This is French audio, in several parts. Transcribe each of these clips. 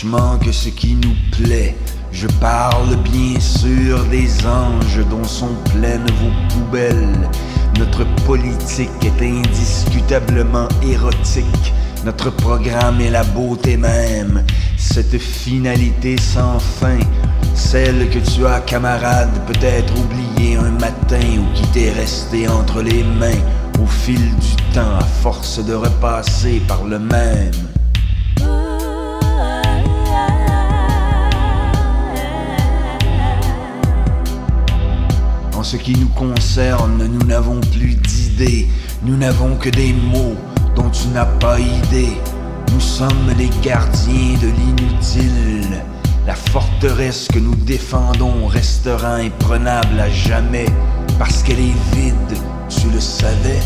franchement que ce qui nous plaît. Je parle bien sûr des anges dont sont pleines vos poubelles. Notre politique est indiscutablement érotique. Notre programme est la beauté même. Cette finalité sans fin, celle que tu as, camarade, peut-être oubliée un matin ou qui t'est restée entre les mains au fil du temps à force de repasser par le même. En ce qui nous concerne, nous n'avons plus d'idées, nous n'avons que des mots dont tu n'as pas idée. Nous sommes les gardiens de l'inutile. La forteresse que nous défendons restera imprenable à jamais parce qu'elle est vide, tu le savais?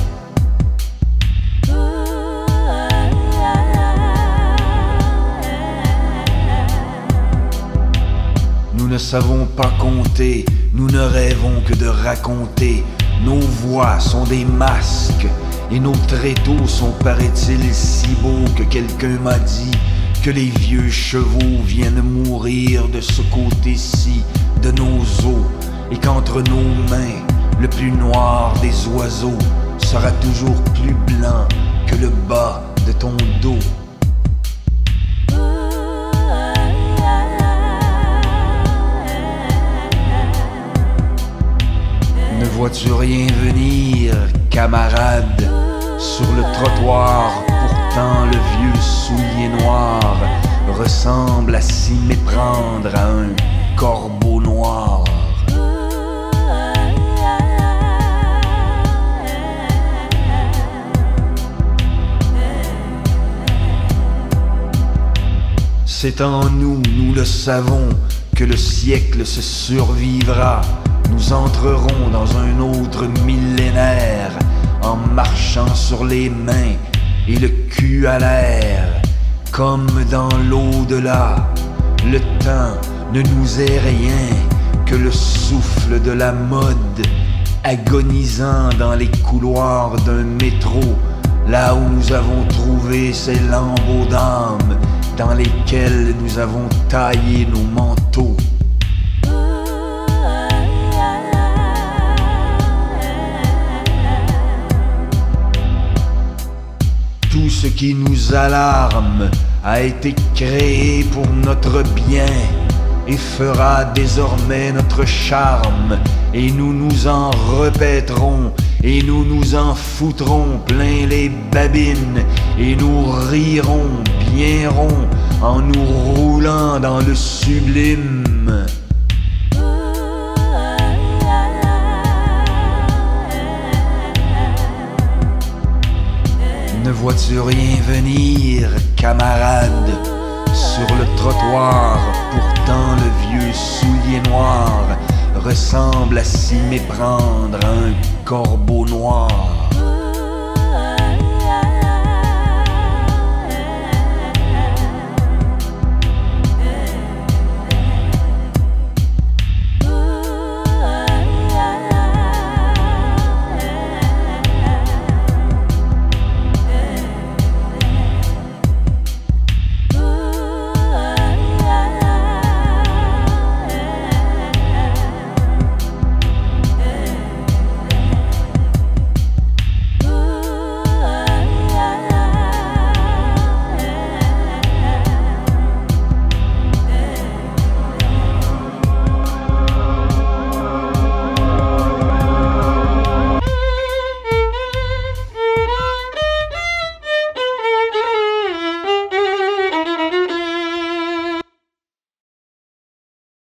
Nous ne savons pas compter, nous ne rêvons que de raconter. Nos voix sont des masques et nos tréteaux sont, paraît-il, si beaux que quelqu'un m'a dit que les vieux chevaux viennent mourir de ce côté-ci de nos os et qu'entre nos mains, le plus noir des oiseaux sera toujours plus blanc que le bas de ton dos. Ne vois-tu rien venir, camarade? Sur le trottoir, pourtant le vieux soulier noir ressemble à s'y méprendre à un corbeau noir. C'est en nous, nous le savons, que le siècle se survivra. Nous entrerons dans un autre millénaire en marchant sur les mains et le cul à l'air. Comme dans l'au-delà, le temps ne nous est rien que le souffle de la mode, agonisant dans les couloirs d'un métro, là où nous avons trouvé ces lambeaux d'âme dans lesquels nous avons taillé nos manteaux. Tout ce qui nous alarme a été créé pour notre bien et fera désormais notre charme. Et nous nous en répéterons et nous nous en foutrons plein les babines et nous rirons bien rond en nous roulant dans le sublime. Ne vois-tu rien venir, camarade? Sur le trottoir, pourtant le vieux soulier noir ressemble à s'y méprendre à un corbeau noir.